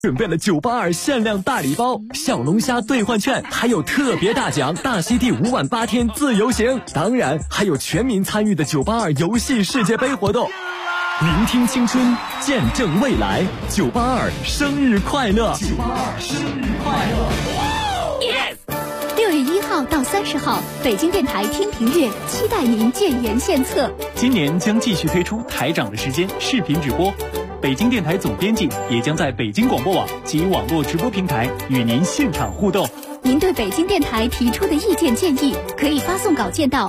准备了982限量大礼包，小龙虾兑换券，还有特别大奖大溪地5晚8天自由行，当然还有全民参与的982游戏世界杯活动。聆听青春，见证未来，982生日快乐！982生日快乐 ！6月1号到30号，北京电台听评月期待您建言献策。 今年将继续推出台长的时间视频直播。北京电台总编辑也将在北京广播网及网络直播平台与您现场互动。 您对北京电台提出的意见建议，可以发送稿件到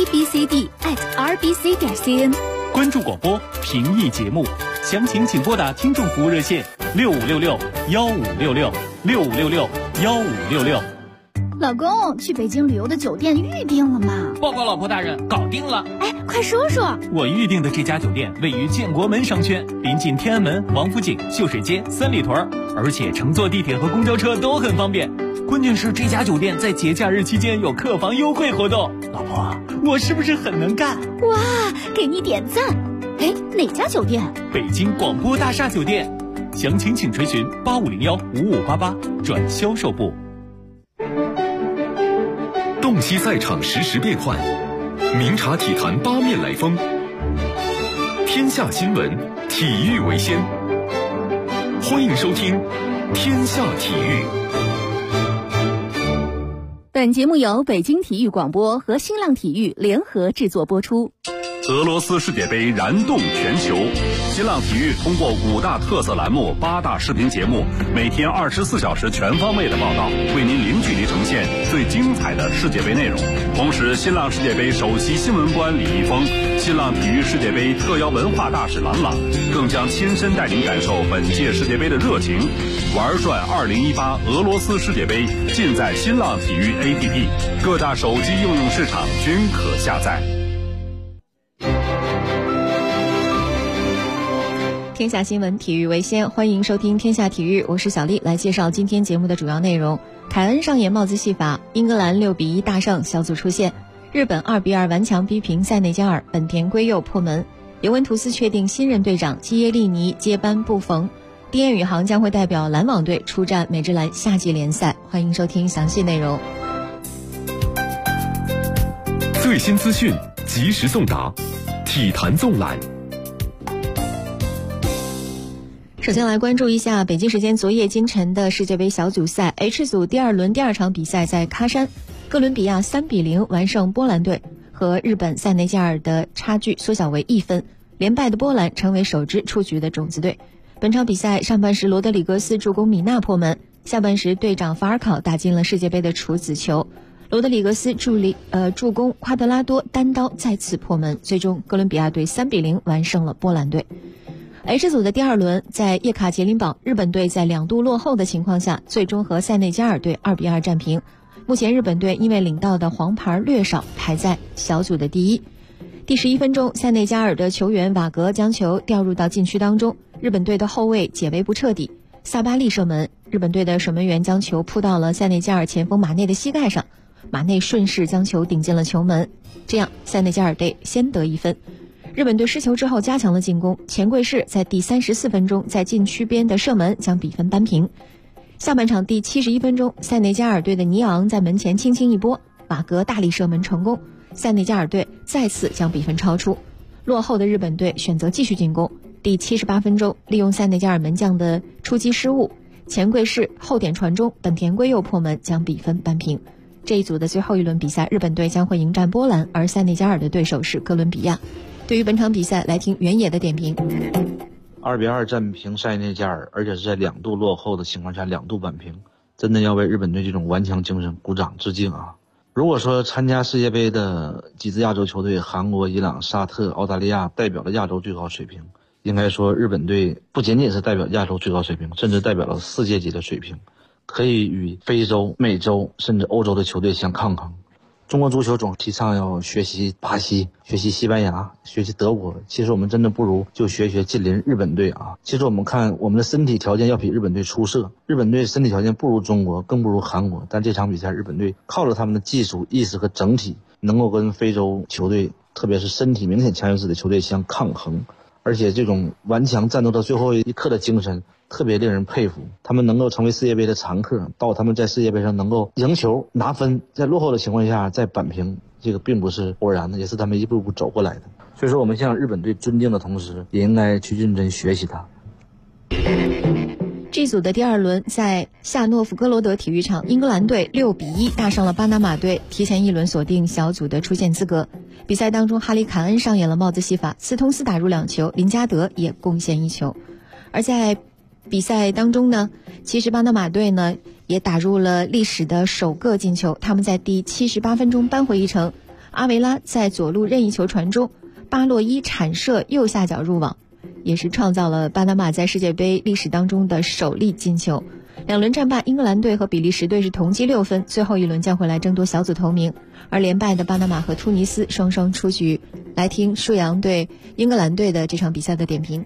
abcd@rbc.cn。 关注广播，评议节目，详情请拨打听众服务热线6566-1566，6566-1566。 老公，去北京旅游的酒店预定了吗？ 报告老婆大人，搞定了。 哎，快说说。 我预定的这家酒店位于建国门商圈，临近天安门、王府井、秀水街、三里屯，而且乘坐地铁和公交车都很方便。关键是这家酒店在节假日期间有客房优惠活动。老婆，我是不是很能干？ 哇，给你点赞。哎，哪家酒店？ 北京广播大厦酒店。详情请垂询8501-5588转销售部。 洞悉赛场实时变幻，明察体坛八面来风。天下新闻，体育为先。欢迎收听《天下体育》。 本节目由北京体育广播和新浪体育联合制作播出。 俄罗斯世界杯燃动全球，新浪体育通过5大特色栏目、8大视频节目，每天24小时全方位的报道，为您零距离呈现最精彩的世界杯内容。同时，新浪世界杯首席新闻官李易峰、新浪体育世界杯特邀文化大使郎朗，更将亲身带您感受本届世界杯的热情。玩转2018俄罗斯世界杯，尽在新浪体育 APP， 各大手机应用市场均可下载。 天下新闻，体育为先，欢迎收听天下体育，我是小丽，来介绍今天节目的主要内容。凯恩上演帽子戏法，英格兰6-1大胜，小组出线；日本2-2顽强逼平塞内加尔，本田圭佑破门；尤文图斯确定新任队长基耶利尼接班布冯；迪彦宇航将会代表篮网队出战美职篮夏季联赛。欢迎收听详细内容。 最新资讯，及时送达，体坛纵览。 首先来关注一下北京时间昨夜今晨的世界杯小组赛 H 组第2轮第2场比赛在喀山，哥伦比亚3-0完胜波兰队，和日本塞内加尔的差距缩小为1分，连败的波兰成为首支出局的种子队。本场比赛上半时罗德里格斯助攻米纳破门，下半时队长法尔考打进了世界杯的处子球，罗德里格斯助攻夸德拉多单刀再次破门，最终哥伦比亚队3-0完胜了波兰队。H 组的第2轮，在叶卡捷琳堡，日本队在2度落后的情况下，最终和塞内加尔队2-2战平。目前日本队因为领到的黄牌略少，排在小组的第1。第11分钟，塞内加尔的球员瓦格将球掉入到禁区当中，日本队的后卫解围不彻底，萨巴利射门，日本队的守门员将球扑到了塞内加尔前锋马内的膝盖上，马内顺势将球顶进了球门，这样塞内加尔队先得1分。日本队失球之后加强了进攻，钱贵士在第34分钟在禁区边的射门将比分扳平。下半场第71分钟，塞内加尔队的尼昂在门前轻轻一拨，瓦格大力射门成功，塞内加尔队再次将比分超出。落后的日本队选择继续进攻，第78分钟，利用塞内加尔门将的出击失误，钱贵士后点传中，本田圭佑破门将比分扳平。这一组的最后一轮比赛，日本队将会迎战波兰，而塞内加尔的对手是哥伦比亚。对于本场比赛，来听原野的点评。 2-2战平塞内加尔，而且是在2度落后的情况下2度扳平，真的要为日本队这种顽强精神鼓掌致敬啊！如果说参加世界杯的几支亚洲球队，韩国、伊朗、沙特、澳大利亚代表了亚洲最高水平，应该说日本队不仅仅是代表亚洲最高水平，甚至代表了世界级的水平，可以与非洲、美洲甚至欧洲的球队相抗衡。中国足球总提倡要学习巴西、学习西班牙、学习德国，其实我们真的不如就学近邻日本队啊。其实我们看我们的身体条件要比日本队出色，日本队身体条件不如中国，更不如韩国，但这场比赛日本队靠着他们的技术意识和整体，能够跟非洲球队，特别是身体明显强优势的球队相抗衡，而且这种顽强战斗到最后一刻的精神特别令人佩服。他们能够成为世界杯的常客，到他们在世界杯上能够赢球拿分，在落后的情况下再扳平，这个并不是偶然的，也是他们一步步走过来的。所以说我们向日本队尊敬的同时，也应该去认真学习它。 G 组的第二轮，在夏诺夫哥罗德体育场，英格兰队6-1大胜了巴拿马队，提前一轮锁定小组的出线资格。比赛当中，哈里凯恩上演了帽子戏法，斯通斯打入2球，林加德也贡献1球。而在比赛当中呢，其实巴拿马队呢也打入了历史的首个进球，他们在第78分钟扳回一城，阿维拉在左路任意球传中，巴洛伊铲射右下角入网，也是创造了巴拿马在世界杯历史当中的首粒进球。2轮战罢，英格兰队和比利时队是同积6分，最后一轮将会来争夺小组头名。而连败的巴拿马和突尼斯双双出局。来听舒阳对英格兰队的这场比赛的点评。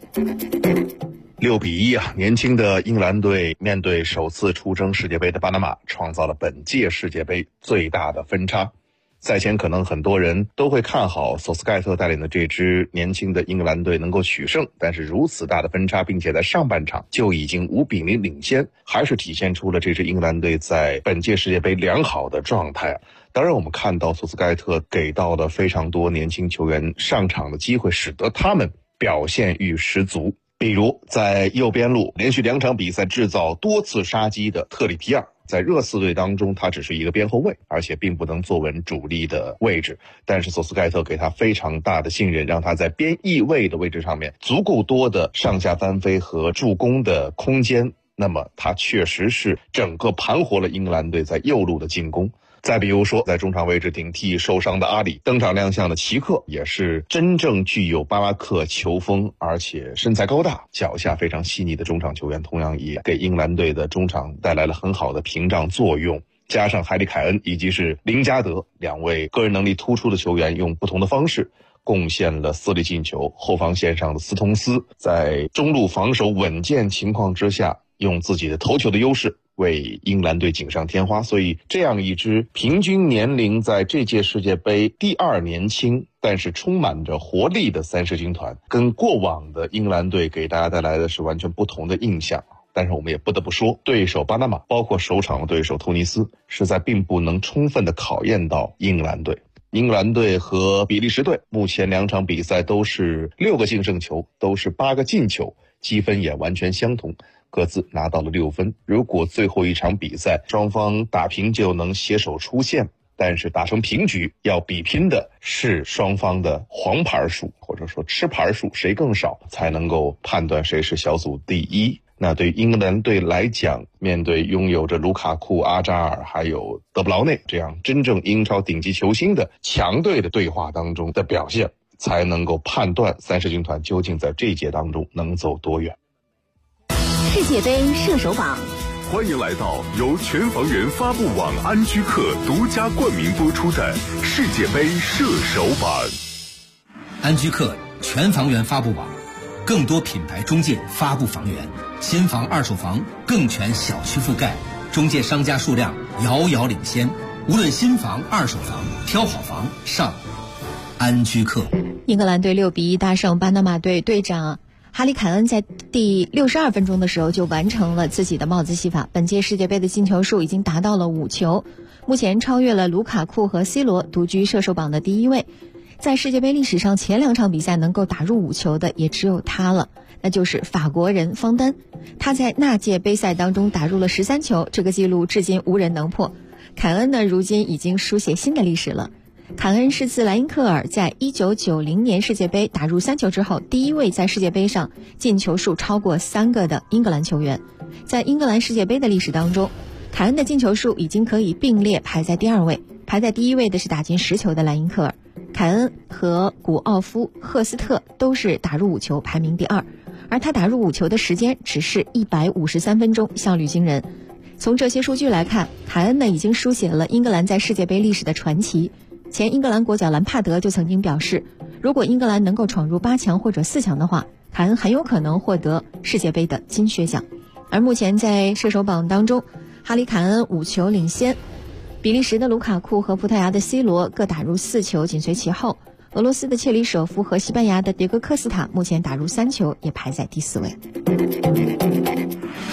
6-1啊！年轻的英格兰队面对首次出征世界杯的巴拿马，创造了本届世界杯最大的分差。赛前可能很多人都会看好索斯盖特带领的这支年轻的英格兰队能够取胜，但是如此大的分差，并且在上半场就已经5-0领先，还是体现出了这支英格兰队在本届世界杯良好的状态。当然我们看到索斯盖特给到了非常多年轻球员上场的机会，使得他们表现欲十足。比如在右边路连续2场比赛制造多次杀机的特里皮尔，在热刺队当中他只是一个边后卫，而且并不能坐稳主力的位置，但是索斯盖特给他非常大的信任，让他在边翼位的位置上面足够多的上下翻飞和助攻的空间，那么他确实是整个盘活了英格兰队在右路的进攻。再比如说在中场位置顶替受伤的阿里，登场亮相的齐克也是真正具有巴拉克球风，而且身材高大，脚下非常细腻的中场球员，同样也给英格兰队的中场带来了很好的屏障作用。加上海里凯恩以及是林加德2位个人能力突出的球员，用不同的方式贡献了4粒进球。后防线上的斯通斯在中路防守稳健情况之下，用自己的头球的优势为英格兰队锦上添花。所以这样一支平均年龄在这届世界杯第2年轻，但是充满着活力的30军团，跟过往的英格兰队给大家带来的是完全不同的印象。但是我们也不得不说，对手巴拿马包括首场的对手突尼斯，实在并不能充分的考验到英格兰队。英格兰队和比利时队目前2场比赛都是6个净胜球，都是8个进球，积分也完全相同，各自拿到了6分。如果最后一场比赛双方打平就能携手出线，但是打成平局，要比拼的是双方的黄牌数，或者说吃牌数，谁更少才能够判断谁是小组第1。那对于英格兰队来讲，面对拥有着卢卡库、阿扎尔还有德布劳内这样真正英超顶级球星的强队的对话当中的表现，才能够判断30军团究竟在这一届当中能走多远。 世界杯射手榜， 欢迎来到由全房源发布网安居客独家冠名播出的世界杯射手榜。 安居客全房源发布网，更多品牌中介发布房源，新房二手房更全小区覆盖，中介商家数量遥遥领先，无论新房二手房，挑好房上安居客。 英格兰队6-1大胜巴拿马队，队长哈里凯恩在第62分钟的时候就完成了自己的帽子戏法，本届世界杯的进球数已经达到了5球，目前超越了卢卡库和 C 罗，独居射手榜的第1位。在世界杯历史上前2场比赛能够打入5球的也只有他了，那就是法国人方丹。他在那届杯赛当中打入了13球，这个记录至今无人能破。凯恩呢，如今已经书写新的历史了。凯恩是自莱因克尔在1990年世界杯打入3球之后，第1位在世界杯上进球数超过3个的英格兰球员。在英格兰世界杯的历史当中，凯恩的进球数已经可以并列排在第2位，排在第1位的是打进10球的莱因克尔。凯恩和古奥夫、赫斯特都是打入5球，排名第2，而他打入5球的时间只是153分钟，效率惊人。从这些数据来看，凯恩呢已经书写了英格兰在世界杯历史的传奇。前英格兰国脚兰帕德就曾经表示，如果英格兰能够闯入8强或者4强的话，凯恩很有可能获得世界杯的金靴奖。而目前在射手榜当中，哈里凯恩5球领先，比利时的卢卡库和葡萄牙的 C 罗各打入4球紧随其后，俄罗斯的切里舍夫和西班牙的迭戈科斯塔目前打入3球，也排在第4位。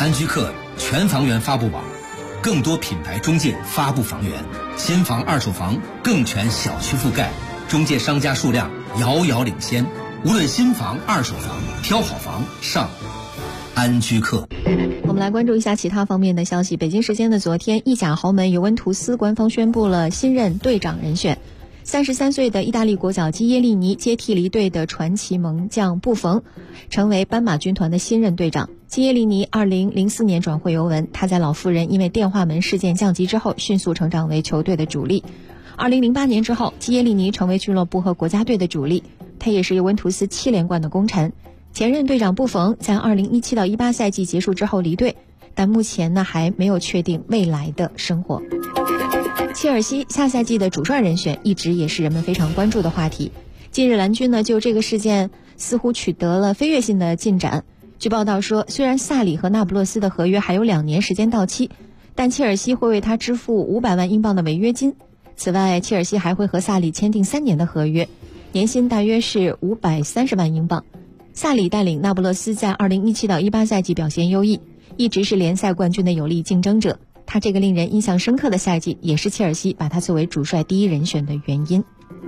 安居客全房源发布网，更多品牌中介发布房源，新房二手房更全小区覆盖，中介商家数量遥遥领先。无论新房二手房，挑好房上安居客。 我们来关注一下其他方面的消息。北京时间的昨天，意甲豪门尤文图斯官方宣布了新任队长人选。33岁的意大利国脚基耶利尼接替离队的传奇门将布冯，成为斑马军团的新任队长。基耶利尼2004年转会尤文，他在老妇人因为电话门事件降级之后，迅速成长为球队的主力。2008年之后，基耶利尼成为俱乐部和国家队的主力，他也是尤文图斯7连冠的功臣。前任队长布冯在2017到18赛季结束之后离队，但目前呢还没有确定未来的生活。切尔西下赛季的主帅人选一直也是人们非常关注的话题。近日蓝军呢就这个事件似乎取得了飞跃性的进展。据报道说，虽然萨里和那不勒斯的合约还有2年时间到期，但切尔西会为他支付500万英镑的违约金。此外，切尔西还会和萨里签订3年的合约，年薪大约是530万英镑。萨里带领那不勒斯在2017到18赛季表现优异，一直是联赛冠军的有力竞争者。他这个令人印象深刻的赛季，也是切尔西把他作为主帅第一人选的原因。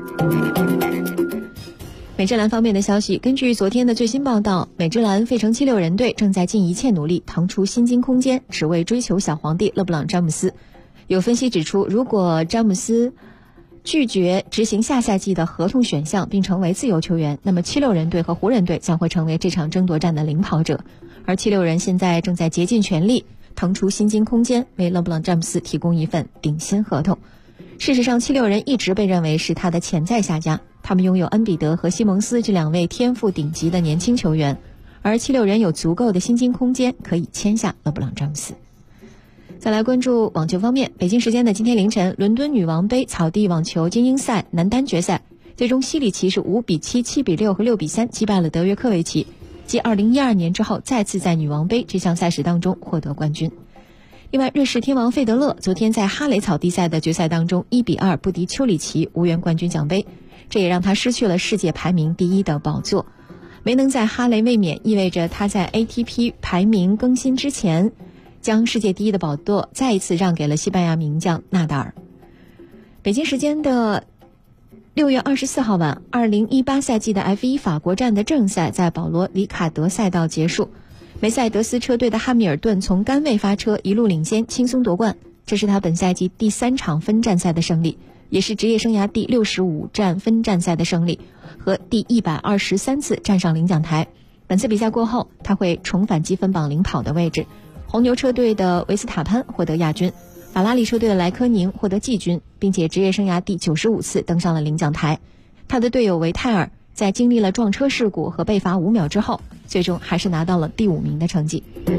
美职篮方面的消息，根据昨天的最新报道，美职篮费城76人队正在尽一切努力腾出薪金空间，只为追求小皇帝勒布朗詹姆斯。有分析指出，如果詹姆斯拒绝执行下赛季的合同选项并成为自由球员，那么76人队和湖人队将会成为这场争夺战的领跑者。而76人现在正在竭尽全力腾出薪金空间，为勒布朗詹姆斯提供一份顶薪合同。事实上，76人一直被认为是他的潜在下家，他们拥有恩比德和西蒙斯这2位天赋顶级的年轻球员，而76人有足够的薪金空间可以签下勒布朗詹姆斯。再来关注网球方面，北京时间的今天凌晨，伦敦女王杯草地网球精英赛男单决赛，最终西里奇是5比7、7比6和6比3击败了德约科维奇，继2012年之后再次在女王杯这项赛事当中获得冠军。另外，瑞士天王费德勒昨天在哈雷草地赛的决赛当中1比2不敌丘里奇，无缘冠军奖杯，这也让他失去了世界排名第1的宝座。没能在哈雷卫冕，意味着他在 ATP 排名更新之前将世界第1的宝座再一次让给了西班牙名将纳达尔。北京时间的6月24号晚，2018赛季的 F1 法国站的正赛在保罗·里卡德赛道结束，梅赛德斯车队的汉密尔顿从杆位发车一路领先，轻松夺冠，这是他本赛季第3场分站赛的胜利，也是职业生涯第65站分站赛的胜利和第123次站上领奖台。本次比赛过后，他会重返积分榜领跑的位置。红牛车队的维斯塔潘获得亚军，法拉利车队的莱科宁获得季军，并且职业生涯第95次登上了领奖台。他的队友维泰尔在经历了撞车事故和被罚5秒之后，最终还是拿到了第5名的成绩。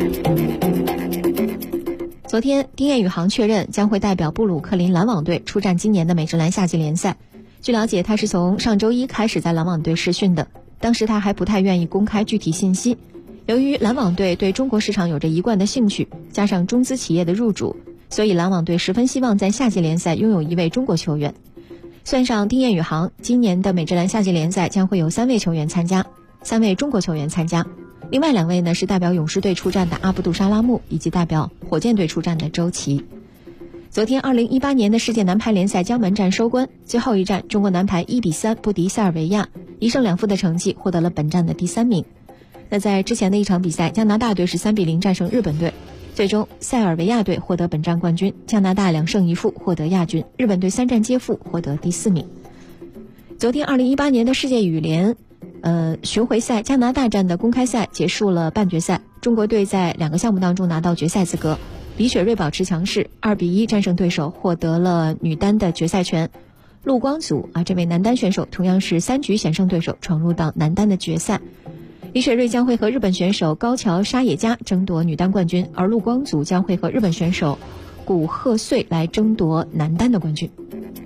昨天，丁彦雨航确认将会代表布鲁克林篮网队出战今年的美职篮夏季联赛。据了解，他是从上周一开始在篮网队试训的，当时他还不太愿意公开具体信息。由于篮网队对中国市场有着一贯的兴趣，加上中资企业的入主，所以篮网队十分希望在夏季联赛拥有一位中国球员。算上丁彦雨航，今年的美职篮夏季联赛将会有3位球员参加，3位中国球员参加，另外2位呢是代表勇士队出战的阿布杜沙拉木，以及代表火箭队出战的周琦。昨天2018年的世界男排联赛江门站收官，最后一战中国男排1比3不敌塞尔维亚，1胜2负的成绩获得了本站的第3名。那在之前的一场比赛，加拿大队是3比0战胜日本队，最终塞尔维亚队获得本站冠军，加拿大2胜1负获得亚军，日本队3战皆负获得第4名。昨天2018年的世界羽联巡回赛加拿大站的公开赛结束了半决赛，中国队在2个项目当中拿到决赛资格，李雪芮保持强势，2比1战胜对手，获得了女单的决赛权。陆光祖这位男单选手同样是3局险胜对手，闯入到男单的决赛。李雪芮将会和日本选手高桥沙野加争夺女单冠军，而陆光祖将会和日本选手古贺穗来争夺男单的冠军。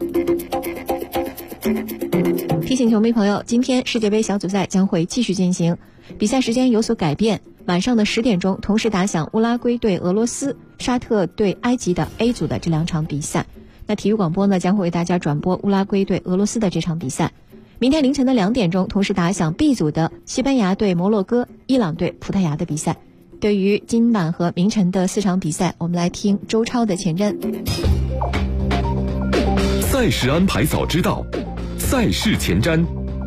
提醒球迷朋友，今天世界杯小组赛将会继续进行，比赛时间有所改变，晚上的10点钟同时打响乌拉圭对俄罗斯、沙特对埃及的 A 组的这2场比赛。那体育广播呢将会为大家转播乌拉圭对俄罗斯的这场比赛。明天凌晨的2点钟同时打响 B 组的西班牙对摩洛哥、伊朗对葡萄牙的比赛。 对于今晚和明晨的4场比赛，我们来听周超的前瞻。 赛事安排早知道，赛事前瞻。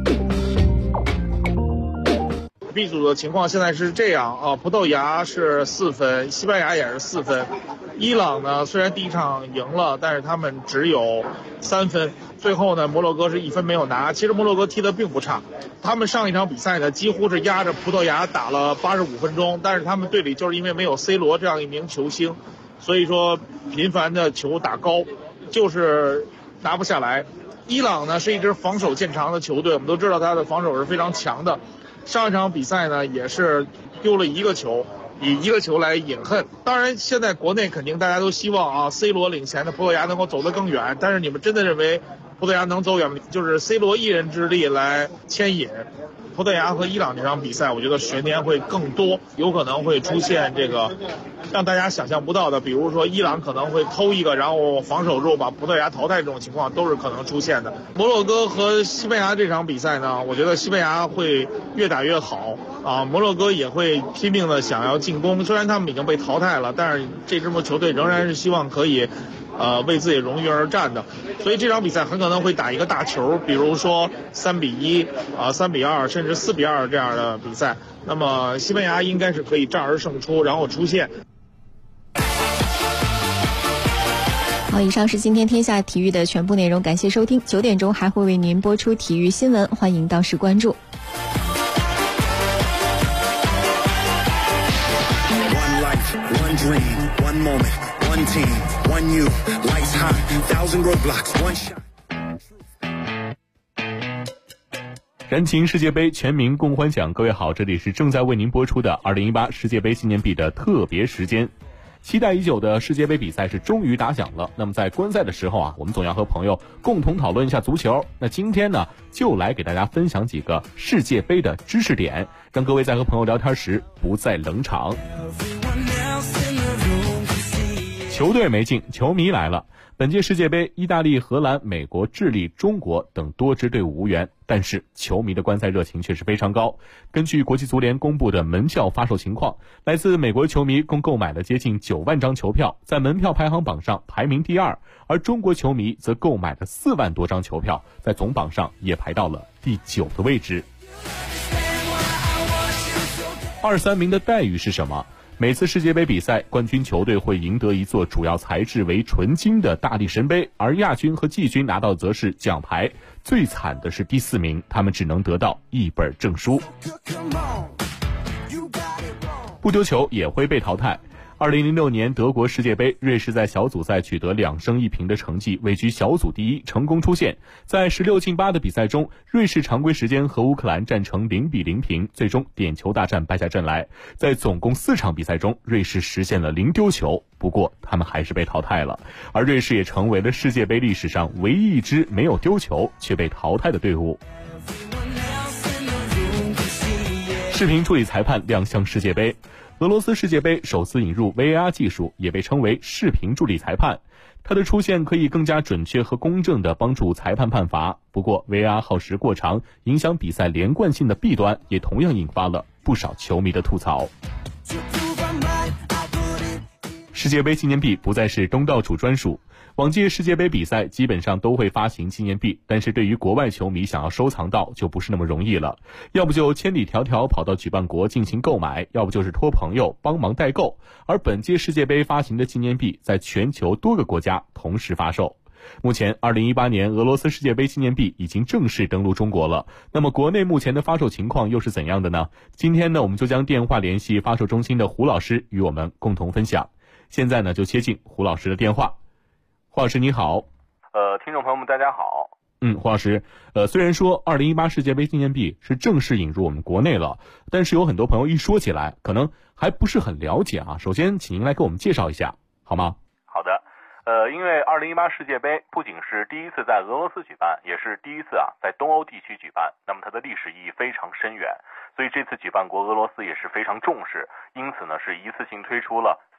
B 组的情况现在是这样啊，葡萄牙是4分，西班牙也是4分，伊朗呢虽然第一场赢了，但是他们只有3分。最后呢，摩洛哥是1分没有拿。其实摩洛哥踢得并不差，他们上一场比赛呢几乎是压着葡萄牙打了85分钟，但是他们队里就是因为没有 C 罗这样一名球星，所以说频繁的球打高，就是拿不下来。伊朗呢是一支防守见长的球队，我们都知道他的防守是非常强的。上一场比赛呢也是丢了1个球，以1个球来饮恨。当然现在国内肯定大家都希望啊 C 罗领衔的葡萄牙能够走得更远，但是你们真的认为葡萄牙能走远吗？就是 C 罗一人之力来牵引。葡萄牙和伊朗这场比赛，我觉得悬念会更多，有可能会出现这个让大家想象不到的，比如说伊朗可能会偷一个，然后防守之后把葡萄牙淘汰，这种情况都是可能出现的。摩洛哥和西班牙这场比赛呢，我觉得西班牙会越打越好啊，摩洛哥也会拼命的想要进攻，虽然他们已经被淘汰了，但是这支球队仍然是希望可以为自己荣誉而战的，所以这场比赛很可能会打一个大球，比如说3-13-2甚至4-2这样的比赛。那么西班牙应该是可以战而胜出，然后出线。 好，以上是今天天下体育的全部内容，感谢收听。9点钟还会为您播出体育新闻，欢迎到时关注。 One life, one dream, one moment.One team, one you, lights high, 1,000 roadblocks, one shot. 燃情世界杯，全民共欢享。各位好，这里是正在为您播出的2018世界杯纪念币的特别时间。期待已久的世界杯比赛是终于打响了。那么在观赛的时候啊，我们总要和朋友共同讨论一下足球。那今天呢，就来给大家分享几个世界杯的知识点，让各位在和朋友聊天时不再冷场。球队没进，球迷来了。本届世界杯，意大利、荷兰、美国、智利、中国等多支队伍无缘，但是球迷的观赛热情却是非常高。根据国际足联公布的门票发售情况，来自美国球迷共购买了接近9万张球票，在门票排行榜上排名第2，而中国球迷则购买了4万多张球票，在总榜上也排到了第9的位置。2、3名的待遇是什么？每次世界杯比赛，冠军球队会赢得一座主要材质为纯金的大力神杯，而亚军和季军拿到则是奖牌。最惨的是第4名，他们只能得到一本证书。不丢球也会被淘汰。2006年德国世界杯，瑞士在小组赛取得2胜1平的成绩，位居小组第1，成功出线。在16进8的比赛中，瑞士常规时间和乌克兰战成0-0平，最终点球大战败下阵来。在总共4场比赛中，瑞士实现了0丢球，不过他们还是被淘汰了。而瑞士也成为了世界杯历史上唯一一支没有丢球却被淘汰的队伍。视频助理裁判亮相世界杯。俄罗斯世界杯首次引入 VAR 技术，也被称为视频助理裁判。它的出现可以更加准确和公正地帮助裁判判罚。不过 VAR 耗时过长，影响比赛连贯性的弊端也同样引发了不少球迷的吐槽。世界杯纪念币不再是东道主专属。往届世界杯比赛基本上都会发行纪念币，但是对于国外球迷想要收藏到就不是那么容易了，要不就千里迢迢跑到举办国进行购买，要不就是托朋友帮忙代购。而本届世界杯发行的纪念币在全球多个国家同时发售。目前2018年俄罗斯世界杯纪念币已经正式登陆中国了，那么国内目前的发售情况又是怎样的呢？今天呢，我们就将电话联系发售中心的胡老师与我们共同分享。现在呢，就接进胡老师的电话。胡老师你好。 听众朋友们大家好。 胡老师，虽然说2018世界杯纪念币是正式引入我们国内了，但是有很多朋友一说起来可能还不是很了解啊。首先请您来给我们介绍一下好吗？ 好的。因为2018世界杯不仅是第一次在俄罗斯举办，也是第一次在东欧地区举办，那么它的历史意义非常深远，所以这次举办国俄罗斯也是非常重视，因此呢是一次性推出了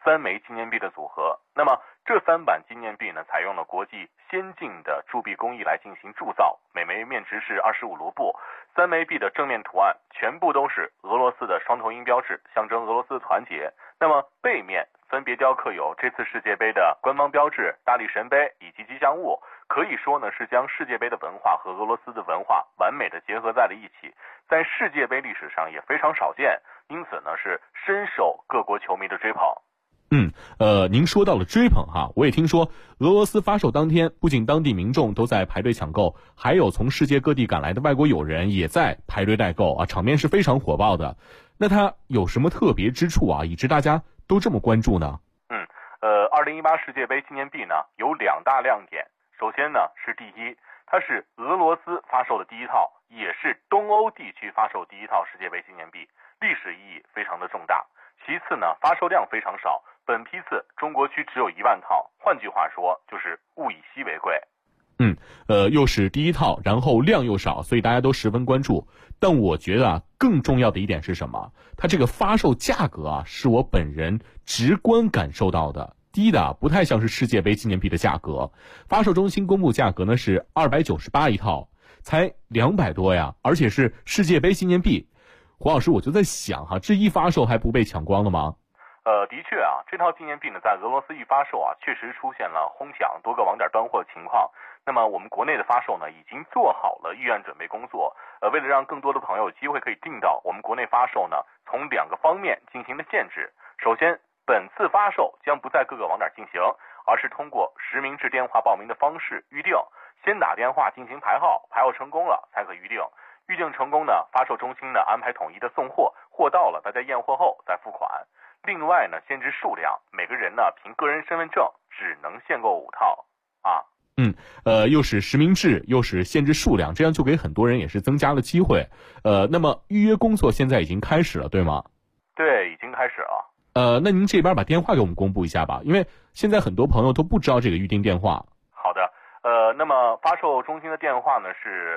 3枚纪念币的组合。那么这3版纪念币呢，采用了国际先进的铸币工艺来进行铸造，每枚面值是25卢布。3枚币的正面图案全部都是俄罗斯的双头鹰标志，象征俄罗斯的团结。那么背面分别雕刻有这次世界杯的官方标志、大力神杯以及吉祥物，可以说呢是将世界杯的文化和俄罗斯的文化完美的结合在了一起，在世界杯历史上也非常少见，因此呢是深受各国球迷的追捧。 您说到了追捧哈，我也听说俄罗斯发售当天，不仅当地民众都在排队抢购，还有从世界各地赶来的外国友人也在排队代购啊，场面是非常火爆的。那它有什么特别之处啊，以致大家都这么关注呢 ？2018世界杯纪念币呢有2大亮点。首先呢是第一，它是俄罗斯发售的第一套，也是东欧地区发售第一套世界杯纪念币，历史意义非常的重大。其次呢，发售量非常少，本批次中国区只有1万套，换句话说就是物以稀为贵。 又是第一套，然后量又少，所以大家都十分关注。但我觉得更重要的一点是什么？它这个发售价格是我本人直观感受到的，低的不太像是世界杯纪念币的价格。发售中心公布价格呢是298一套，才200多呀，而且是世界杯纪念币。黄老师，我就在想这一发售还不被抢光了吗？ 的确这套纪念币呢，在俄罗斯一发售确实出现了哄抢多个网点断货的情况。那么我们国内的发售呢，已经做好了预案准备工作。为了让更多的朋友有机会可以订到，我们国内发售呢，从2个方面进行了限制。首先，本次发售将不在各个网点进行，而是通过实名制电话报名的方式预定，先打电话进行排号，排号成功了才可预定。预定成功呢，发售中心呢安排统一的送货，货到了大家验货后再付款。另外呢，限制数量，每个人呢凭个人身份证只能限购5套又是实名制，又是限制数量，这样就给很多人也是增加了机会。那么预约工作现在已经开始了，对吗？ 对，已经开始了。 那您这边把电话给我们公布一下吧，因为现在很多朋友都不知道这个预订电话。 好的，那么发售中心的电话呢是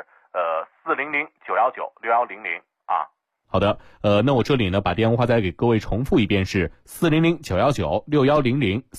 400-919-6100 好的，那我这里呢把电话再给各位重复一遍，是400-919-6100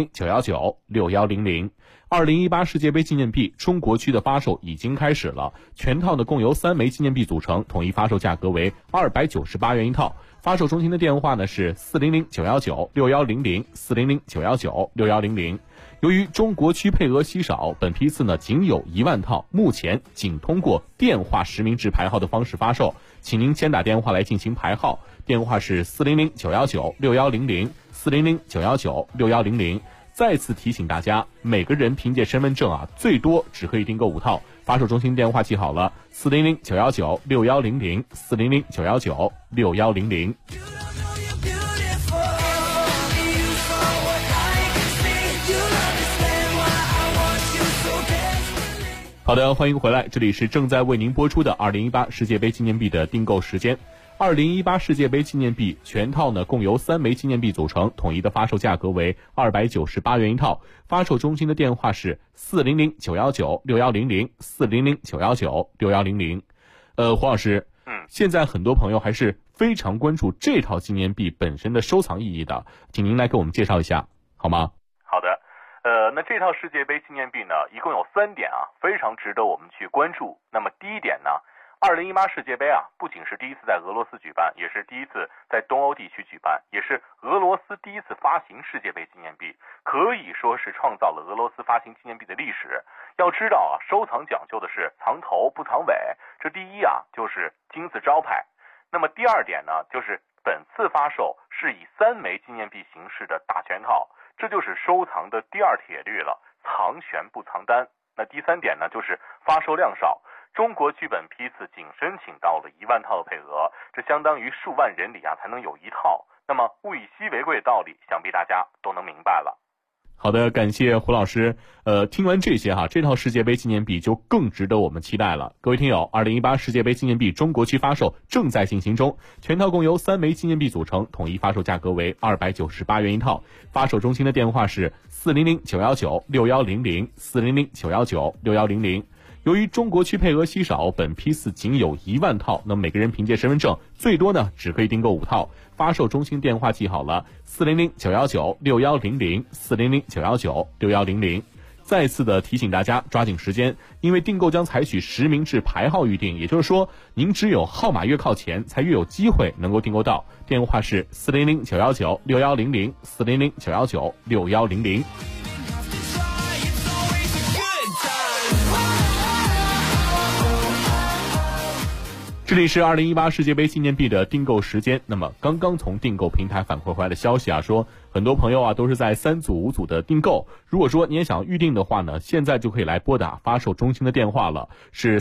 400-919-6100。2018世界杯纪念币中国区的发售已经开始了，全套呢共由3枚纪念币组成，统一发售价格为298元一套。发售中心的电话呢是400-919-6100 400-919-6100。由于中国区配额稀少，本批次呢仅有1万套，目前仅通过电话实名制排号的方式发售，请您先打电话来进行排号，电话是400-919-6100 400-919-6100。再次提醒大家，每个人凭借身份证最多只可以订购5套。发售中心电话记好了，400-919-6100 400-919-6100。好的，欢迎回来，这里是正在为您播出的2018世界杯纪念币的订购时间。2018世界杯纪念币全套呢共由3枚纪念币组成，统一的发售价格为298元一套。发售中心的电话是400-919-6100 400-919-6100。黄老师，现在很多朋友还是非常关注这套纪念币本身的收藏意义的，请您来给我们介绍一下好吗？ 好的，那这套世界杯纪念币呢一共有3点非常值得我们去关注。那么第一点呢，2018世界杯不仅是第一次在俄罗斯举办，也是第一次在东欧地区举办，也是俄罗斯第一次发行世界杯纪念币，可以说是创造了俄罗斯发行纪念币的历史。要知道收藏讲究的是藏头不藏尾，这第一就是金字招牌。那么第二点呢，就是本次发售是以3枚纪念币形式的大全套，这就是收藏的第2铁律了，藏全不藏单。那第3点呢，就是发售量少。中国区本批次仅申请到了1万套的配额，这相当于数万人里才能有1套。那么物以稀为贵的道理，想必大家都能明白了。 好的，感谢胡老师。听完这些这套世界杯纪念币就更值得我们期待了。各位听友，2018世界杯纪念币中国区发售正在进行中，全套共由3枚纪念币组成，统一发售价格为298元一套。发售中心的电话是400-919-6100 400-919-6100。 由于中国区配额稀少，本批次仅有1万套，那么每个人凭借身份证最多呢只可以订购5套。发售中心电话记好了，400-919-6100，400-919-6100。再次的提醒大家抓紧时间，因为订购将采取实名制排号预订，也就是说您只有号码越靠前才越有机会能够订购到。电话是400-919-6100，400-919-6100。这里是2018世界杯纪念币的订购时间。那么刚刚从订购平台反馈回来的消息啊，说很多朋友啊都是在3组5组的订购。如果说你也想预定的话呢，现在就可以来拨打发售中心的电话了，是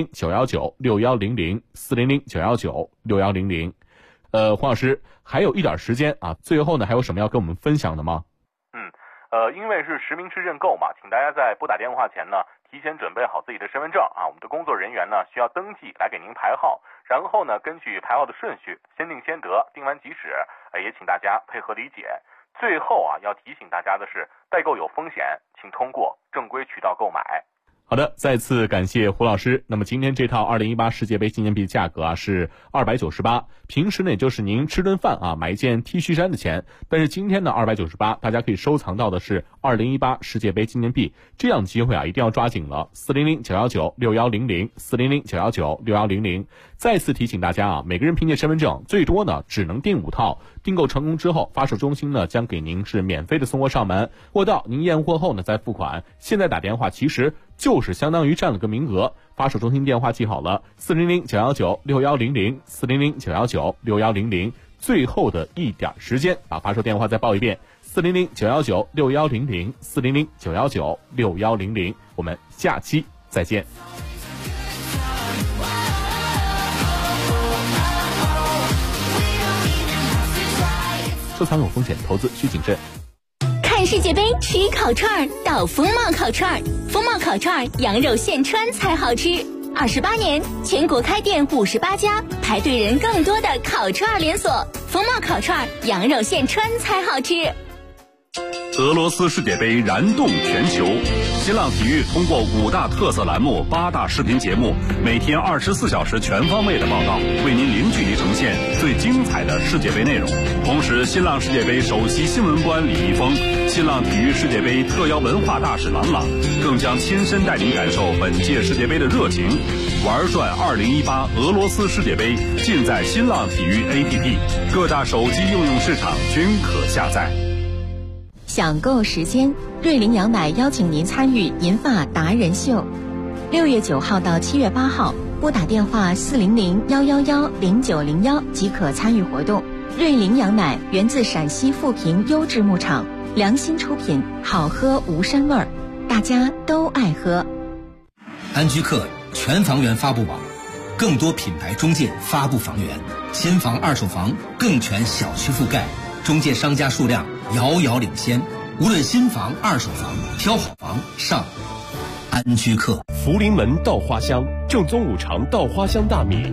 400-919-6100，400-919-6100。黄老师还有一点时间啊，最后呢还有什么要跟我们分享的吗？ 因为是实名制认购嘛，请大家在拨打电话前呢提前准备好自己的身份证啊，我们的工作人员呢需要登记来给您排号，然后呢根据排号的顺序先定先得，定完即止，也请大家配合理解。最后啊要提醒大家的是，代购有风险，请通过正规渠道购买。 好的，再次感谢胡老师。那么今天这套2018世界杯纪念币价格啊是298，平时呢也就是您吃顿饭啊买一件 T 恤衫的钱，但是今天呢298，大家可以收藏到的是2018世界杯纪念币，这样的机会啊一定要抓紧了。400-919-6100，400-919-6100。再次提醒大家啊，每个人凭借身份证最多呢只能订5套，订购成功之后，发售中心呢将给您是免费的送货上门，货到您验货后呢再付款。现在打电话其实就是相当于占了个名额。发售中心电话记好了，400-919-6100，400-919-6100。最后的一点时间，把发售电话再报一遍，400-919-6100，400-919-6100。我们下期再见。收藏有风险，投资需谨慎。 看世界杯吃烤串到风貌烤串，风貌烤串羊肉现穿才好吃。28年，全国开店58家，排队人更多的烤串连锁。风貌烤串羊肉现穿才好吃。 俄罗斯世界杯燃动全球，新浪体育通过5大特色栏目、8大视频节目，每天24小时全方位的报道，为您零距离呈现最精彩的世界杯内容。同时，新浪世界杯首席新闻官李易峰、新浪体育世界杯特邀文化大使郎朗，更将亲身带您感受本届世界杯的热情。玩转2018俄罗斯世界杯，尽在新浪体育 APP， 各大手机应用市场均可下载。 享购时间，瑞麟羊奶邀请您参与银发达人秀，6月9号到7月8号，拨打电话400-111-0901即可参与活动。瑞麟羊奶源自陕西富平优质牧场，良心出品，好喝无膻味儿，大家都爱喝。 安居客全房源发布网，更多品牌中介发布房源，新房、二手房更全小区覆盖，中介商家数量遥遥领先。无论新房、二手房，挑好房上安居客。 福临门稻花香，正宗五常稻花香大米。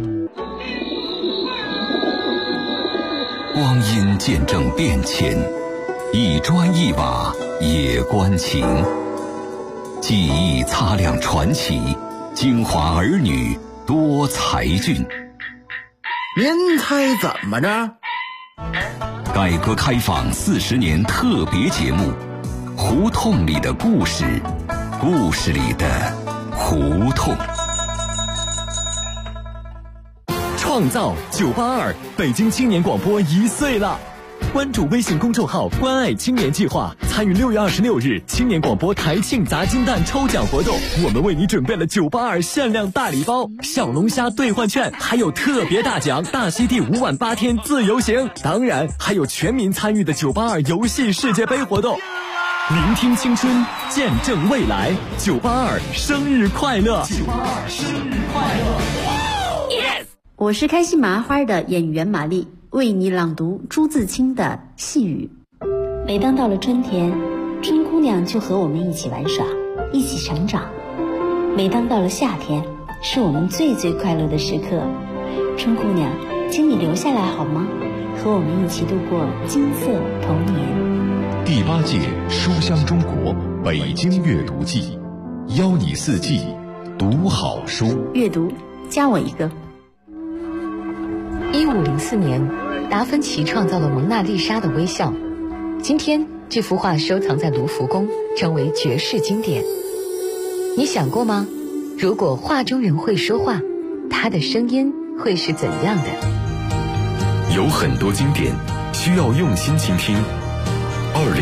光阴见证变迁，一砖一瓦也关情。记忆擦亮传奇，京华儿女多才俊。 您猜怎么着？ 改革开放40年特别节目，胡同里的故事，故事里的胡同。 创造982，北京青年广播1岁了。关注微信公众号“关爱青年计划”，参与6月26日青年广播台庆砸金蛋抽奖活动。我们为你准备了982限量大礼包、小龙虾兑换券，还有特别大奖大溪地5晚8天自由行，当然还有全民参与的982游戏世界杯活动。聆听青春，见证未来，982生日快乐！982生日快乐 ！Yes， 我是开心麻花的演员玛丽。为你朗读朱自清的细雨。每当到了春天，春姑娘就和我们一起玩耍，一起成长。每当到了夏天，是我们最最快乐的时刻。春姑娘，请你留下来好吗？和我们一起度过金色童年。 第8届书香中国北京阅读季，邀你四季， 读好书。 阅读，加我一个。 1504年，达芬奇创造了蒙娜丽莎的微笑。今天，这幅画收藏在卢浮宫，成为绝世经典。你想过吗？如果画中人会说话，他的声音会是怎样的？ 有很多经典需要用心倾听。20